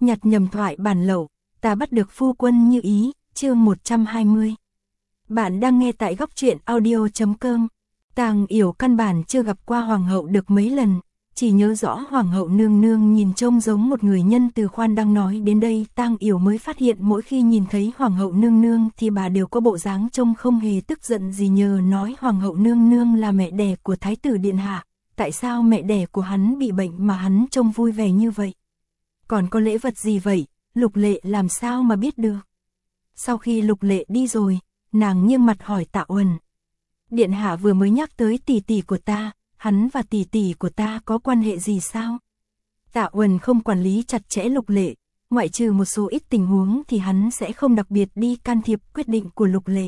nhặt nhầm thoại bản lậu, ta bắt được phu quân như ý, chương 120. Bạn đang nghe tại góc truyện audio.com. Tàng Yểu căn bản chưa gặp qua hoàng hậu được mấy lần, chỉ nhớ rõ hoàng hậu nương nương nhìn trông giống một người nhân từ. Khoan đang nói đến đây, Tàng Yểu mới phát hiện mỗi khi nhìn thấy hoàng hậu nương nương thì bà đều có bộ dáng trông không hề tức giận gì, nhờ nói hoàng hậu nương nương là mẹ đẻ của thái tử điện hạ, tại sao mẹ đẻ của hắn bị bệnh mà hắn trông vui vẻ như vậy? Còn có lễ vật gì vậy? Lục Lệ làm sao mà biết được? Sau khi Lục Lệ đi rồi, nàng nghiêng mặt hỏi Tạ Uẩn. Điện hạ vừa mới nhắc tới tỷ tỷ của ta, hắn và tỷ tỷ của ta có quan hệ gì sao? Tạ Uẩn không quản lý chặt chẽ Lục Lệ, ngoại trừ một số ít tình huống thì hắn sẽ không đặc biệt đi can thiệp quyết định của Lục Lệ.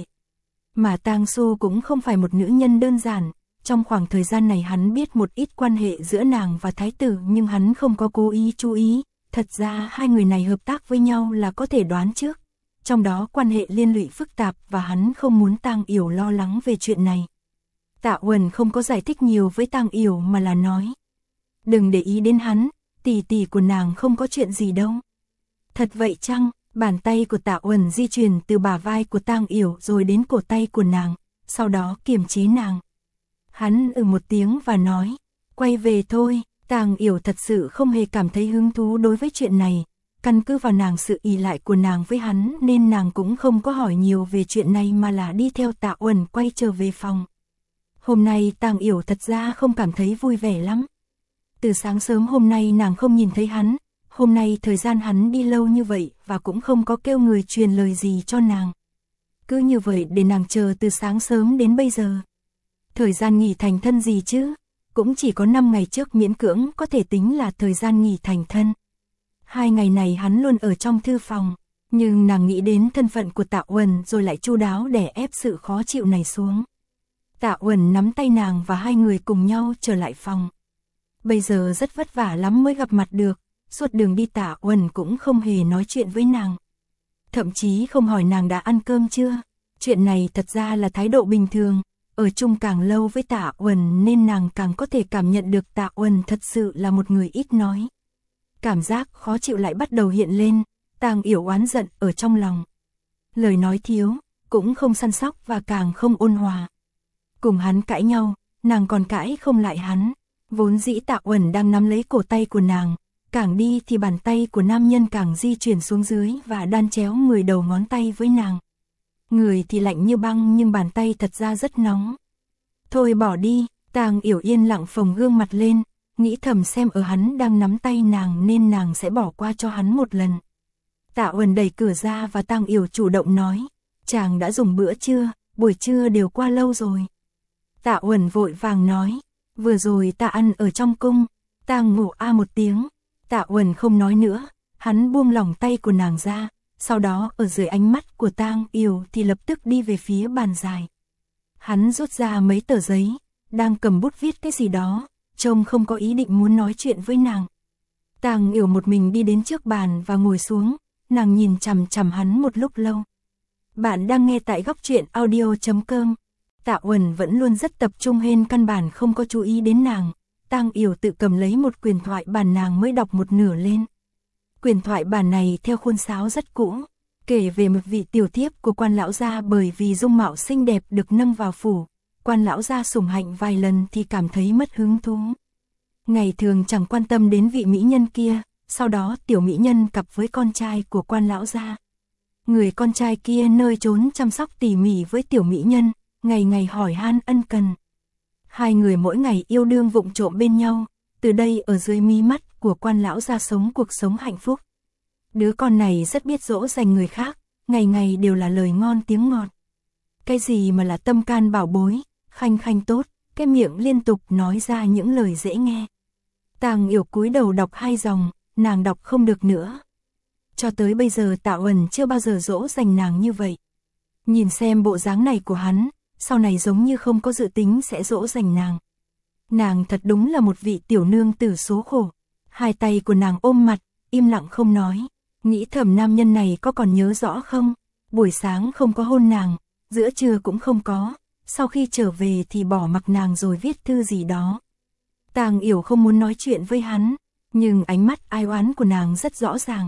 Mà Tang Xu cũng không phải một nữ nhân đơn giản, trong khoảng thời gian này hắn biết một ít quan hệ giữa nàng và thái tử nhưng hắn không có cố ý chú ý, thật ra hai người này hợp tác với nhau là có thể đoán trước. Trong đó quan hệ liên lụy phức tạp và hắn không muốn Tang Yểu lo lắng về chuyện này. Tạ Uẩn không có giải thích nhiều với Tang Yểu mà là nói. Đừng để ý đến hắn, tỷ tỷ của nàng không có chuyện gì đâu. Thật vậy chăng? Bàn tay của Tạ Uẩn di chuyển từ bả vai của Tang Yểu rồi đến cổ tay của nàng, sau đó kiềm chế nàng. Hắn một tiếng và nói, quay về thôi. Tang Yểu thật sự không hề cảm thấy hứng thú đối với chuyện này. Căn cứ vào nàng sự ỷ lại của nàng với hắn nên nàng cũng không có hỏi nhiều về chuyện này mà là đi theo Tạ Uẩn quay trở về phòng. Hôm nay Tang Yểu thật ra không cảm thấy vui vẻ lắm. Từ sáng sớm hôm nay nàng không nhìn thấy hắn, hôm nay thời gian hắn đi lâu như vậy và cũng không có kêu người truyền lời gì cho nàng. Cứ như vậy để nàng chờ từ sáng sớm đến bây giờ. Thời gian nghỉ thành thân gì chứ, cũng chỉ có 5 ngày trước miễn cưỡng có thể tính là thời gian nghỉ thành thân. 2 ngày này hắn luôn ở trong thư phòng, nhưng nàng nghĩ đến thân phận của Tạ Uẩn rồi lại chu đáo đè ép sự khó chịu này xuống. Tạ Uẩn nắm tay nàng và hai người cùng nhau trở lại phòng. Bây giờ rất vất vả lắm mới gặp mặt được, suốt đường đi Tạ Uẩn cũng không hề nói chuyện với nàng. Thậm chí không hỏi nàng đã ăn cơm chưa. Chuyện này thật ra là thái độ bình thường, ở chung càng lâu với Tạ Uẩn nên nàng càng có thể cảm nhận được Tạ Uẩn thật sự là một người ít nói. Cảm giác khó chịu lại bắt đầu hiện lên, Tang Yểu oán giận ở trong lòng. Lời nói thiếu, cũng không săn sóc và càng không ôn hòa. Cùng hắn cãi nhau, nàng còn cãi không lại hắn. Vốn dĩ Tạ Uẩn đang nắm lấy cổ tay của nàng, càng đi thì bàn tay của nam nhân càng di chuyển xuống dưới và đan chéo 10 đầu ngón tay với nàng. Người thì lạnh như băng nhưng bàn tay thật ra rất nóng. Thôi bỏ đi, Tang Yểu yên lặng phồng gương mặt lên, nghĩ thầm xem ở hắn đang nắm tay nàng nên nàng sẽ bỏ qua cho hắn một lần. Tạ Uẩn đẩy cửa ra và Tang Yểu chủ động nói, chàng đã dùng bữa trưa, buổi trưa đều qua lâu rồi. Tạ Uẩn vội vàng nói, vừa rồi ta ăn ở trong cung. Tang Ngộ a một tiếng. Tạ Uẩn không nói nữa, hắn buông lỏng tay của nàng ra, sau đó ở dưới ánh mắt của Tang Yểu thì lập tức đi về phía bàn dài. Hắn rút ra mấy tờ giấy, đang cầm bút viết cái gì đó, trông không có ý định muốn nói chuyện với nàng. Tang Yểu một mình đi đến trước bàn và ngồi xuống, nàng nhìn chằm chằm hắn một lúc lâu. Bạn đang nghe tại góc truyện audio.com. Tạ Uẩn vẫn luôn rất tập trung hên căn bản không có chú ý đến nàng. Tang Yểu tự cầm lấy một quyển thoại bản nàng mới đọc một nửa lên. Quyển thoại bản này theo khuôn sáo rất cũ, kể về một vị tiểu thiếp của quan lão gia bởi vì dung mạo xinh đẹp được nâng vào phủ. Quan lão gia sủng hạnh vài lần thì cảm thấy mất hứng thú. Ngày thường chẳng quan tâm đến vị mỹ nhân kia, sau đó tiểu mỹ nhân cặp với con trai của quan lão gia. Người con trai kia nơi trốn chăm sóc tỉ mỉ với tiểu mỹ nhân, ngày ngày hỏi han ân cần. Hai người mỗi ngày yêu đương vụng trộm bên nhau, từ đây ở dưới mí mắt của quan lão gia sống cuộc sống hạnh phúc. Đứa con này rất biết dỗ dành người khác, ngày ngày đều là lời ngon tiếng ngọt. Cái gì mà là tâm can bảo bối, khanh khanh tốt, cái miệng liên tục nói ra những lời dễ nghe. Tang Yểu cúi đầu đọc 2 dòng, nàng đọc không được nữa. Cho tới bây giờ Tạ Uẩn chưa bao giờ dỗ dành nàng như vậy. Nhìn xem bộ dáng này của hắn, sau này giống như không có dự tính sẽ dỗ dành nàng. Nàng thật đúng là một vị tiểu nương tử số khổ. Hai tay của nàng ôm mặt, im lặng không nói. Nghĩ thầm nam nhân này có còn nhớ rõ không? Buổi sáng không có hôn nàng, giữa trưa cũng không có. Sau khi trở về thì bỏ mặc nàng rồi viết thư gì đó. Tang Yểu không muốn nói chuyện với hắn, nhưng ánh mắt ai oán của nàng rất rõ ràng.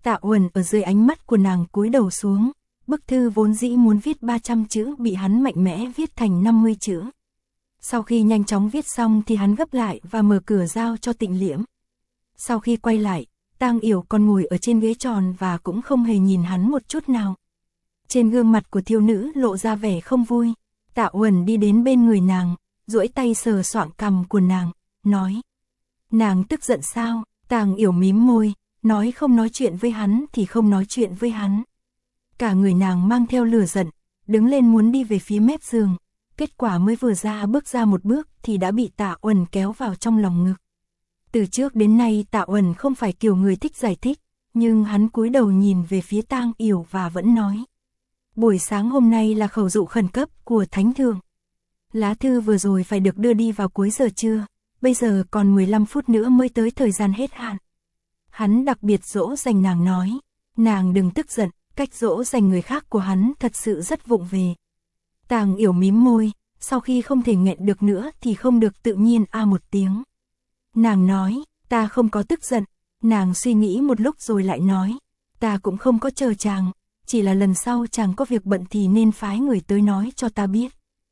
Tạ Uẩn ở dưới ánh mắt của nàng cúi đầu xuống, bức thư vốn dĩ muốn viết 300 chữ bị hắn mạnh mẽ viết thành 50 chữ. Sau khi nhanh chóng viết xong thì hắn gấp lại và mở cửa giao cho Tịnh Liễm. Sau khi quay lại, Tang Yểu còn ngồi ở trên ghế tròn và cũng không hề nhìn hắn một chút nào. Trên gương mặt của thiếu nữ lộ ra vẻ không vui. Tạ Uẩn đi đến bên người nàng, duỗi tay sờ soạng cằm của nàng, nói: nàng tức giận sao? Tang Yểu mím môi, nói không nói chuyện với hắn thì không nói chuyện với hắn. Cả người nàng mang theo lửa giận, đứng lên muốn đi về phía mép giường. Kết quả mới vừa bước ra một bước thì đã bị Tạ Uẩn kéo vào trong lòng ngực. Từ trước đến nay Tạ Uẩn không phải kiểu người thích giải thích, nhưng hắn cúi đầu nhìn về phía Tang Yểu và vẫn nói: buổi sáng hôm nay là khẩu dụ khẩn cấp của Thánh Thượng. Lá thư vừa rồi phải được đưa đi vào cuối giờ trưa, bây giờ còn 15 phút nữa mới tới thời gian hết hạn. Hắn đặc biệt dỗ dành nàng nói, nàng đừng tức giận, cách dỗ dành người khác của hắn thật sự rất vụng về. Tang Yểu mím môi, sau khi không thể nghẹn được nữa thì không được tự nhiên một tiếng. Nàng nói, ta không có tức giận. Nàng suy nghĩ một lúc rồi lại nói, ta cũng không có chờ chàng, chỉ là lần sau chàng có việc bận thì nên phái người tới nói cho ta biết.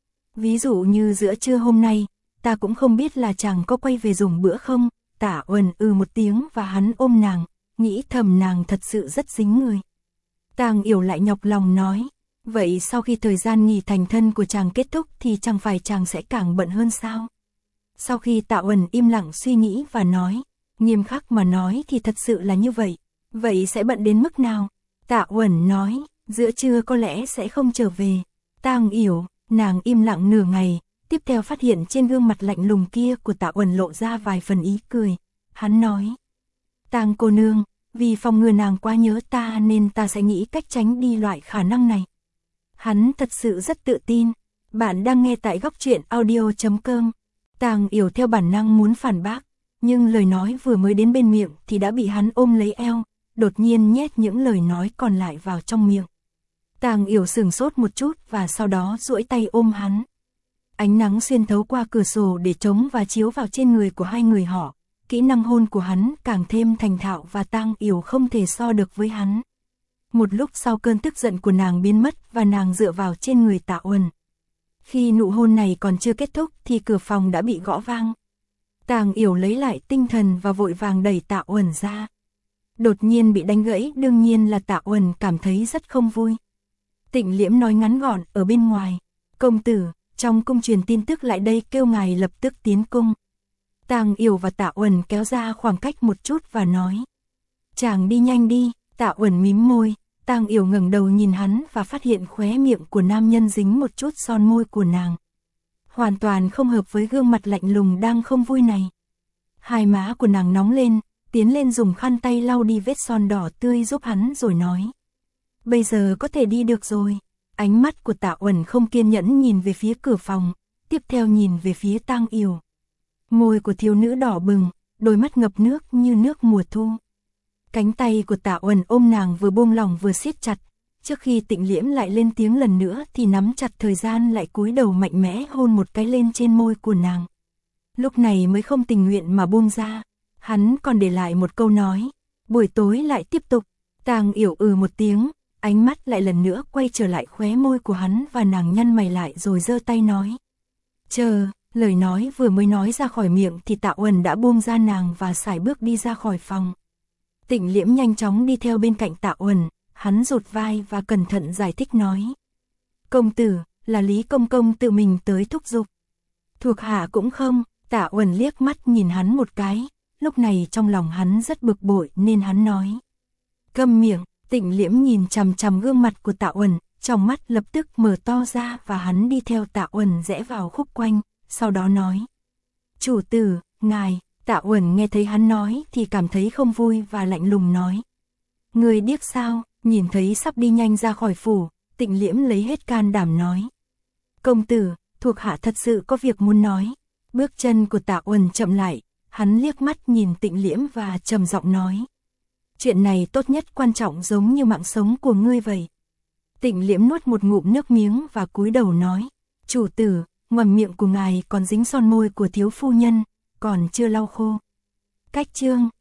Ví dụ như giữa trưa hôm nay, ta cũng không biết là chàng có quay về dùng bữa không. Tạ Uẩn một tiếng và hắn ôm nàng, nghĩ thầm nàng thật sự rất dính người. Tang Yểu lại nhọc lòng nói, vậy sau khi thời gian nghỉ thành thân của chàng kết thúc thì chẳng phải chàng sẽ càng bận hơn sao? Sau khi Tạ Uẩn im lặng suy nghĩ và nói, nghiêm khắc mà nói thì thật sự là như vậy. Vậy sẽ bận đến mức nào? Tạ Uẩn nói, giữa trưa có lẽ sẽ không trở về. Tang Yểu, nàng im lặng nửa ngày, tiếp theo phát hiện trên gương mặt lạnh lùng kia của Tạ Uẩn lộ ra vài phần ý cười. Hắn nói, Tang cô nương, vì phòng ngừa nàng quá nhớ ta nên ta sẽ nghĩ cách tránh đi loại khả năng này. Hắn thật sự rất tự tin. Bạn đang nghe tại Góc Truyện Audio.com. Tang Yểu theo bản năng muốn phản bác, nhưng lời nói vừa mới đến bên miệng thì đã bị hắn ôm lấy eo, đột nhiên nhét những lời nói còn lại vào trong miệng. Tang Yểu sửng sốt một chút và sau đó duỗi tay ôm hắn. Ánh nắng xuyên thấu qua cửa sổ để trống và chiếu vào trên người của hai người họ. Kỹ năng hôn của hắn càng thêm thành thạo và Tang Yểu không thể so được với hắn. Một lúc sau cơn tức giận của nàng biến mất và nàng dựa vào trên người Tạ Uẩn. Khi nụ hôn này còn chưa kết thúc thì cửa phòng đã bị gõ vang. Tang Yểu lấy lại tinh thần và vội vàng đẩy Tạ Uẩn ra. Đột nhiên bị đánh gãy, đương nhiên là Tạ Uẩn cảm thấy rất không vui. Tịnh Liễm nói ngắn gọn ở bên ngoài, công tử, trong cung truyền tin tức lại đây kêu ngài lập tức tiến cung. Tang Yểu và Tạ Uẩn kéo ra khoảng cách một chút và nói, chàng đi nhanh đi. Tạ Uẩn mím môi. Tang Yểu ngẩng đầu nhìn hắn và phát hiện khóe miệng của nam nhân dính một chút son môi của nàng. Hoàn toàn không hợp với gương mặt lạnh lùng đang không vui này. Hai má của nàng nóng lên, tiến lên dùng khăn tay lau đi vết son đỏ tươi giúp hắn rồi nói, bây giờ có thể đi được rồi. Ánh mắt của Tạ Uẩn không kiên nhẫn nhìn về phía cửa phòng, tiếp theo nhìn về phía Tang Yểu. Môi của thiếu nữ đỏ bừng, đôi mắt ngập nước như nước mùa thu. Cánh tay của Tạ Uẩn ôm nàng vừa buông lỏng vừa siết chặt, trước khi Tịnh Liễm lại lên tiếng lần nữa thì nắm chặt thời gian lại cúi đầu mạnh mẽ hôn một cái lên trên môi của nàng. Lúc này mới không tình nguyện mà buông ra, hắn còn để lại một câu nói, buổi tối lại tiếp tục. Tang Yểu một tiếng, ánh mắt lại lần nữa quay trở lại khóe môi của hắn và nàng nhăn mày lại rồi giơ tay nói, chờ. Lời nói vừa mới nói ra khỏi miệng thì Tạ Uẩn đã buông ra nàng và sải bước đi ra khỏi phòng. Tịnh Liễm nhanh chóng đi theo bên cạnh Tạ Uẩn, hắn rụt vai và cẩn thận giải thích nói, công tử, là Lý công công tự mình tới thúc giục. Thuộc hạ cũng không. Tạ Uẩn liếc mắt nhìn hắn một cái, lúc này trong lòng hắn rất bực bội nên hắn nói, câm miệng. Tịnh Liễm nhìn chằm chằm gương mặt của Tạ Uẩn, trong mắt lập tức mở to ra và hắn đi theo Tạ Uẩn rẽ vào khúc quanh, sau đó nói, chủ tử, ngài. Tạ Uẩn nghe thấy hắn nói thì cảm thấy không vui và lạnh lùng nói, người điếc sao? Nhìn thấy sắp đi nhanh ra khỏi phủ, Tịnh Liễm lấy hết can đảm nói, công tử, thuộc hạ thật sự có việc muốn nói. Bước chân của Tạ Uẩn chậm lại, hắn liếc mắt nhìn Tịnh Liễm và trầm giọng nói, chuyện này tốt nhất quan trọng giống như mạng sống của ngươi vậy. Tịnh Liễm nuốt một ngụm nước miếng và cúi đầu nói, chủ tử, ngoài miệng của ngài còn dính son môi của thiếu phu nhân, còn chưa lau khô. Cách chương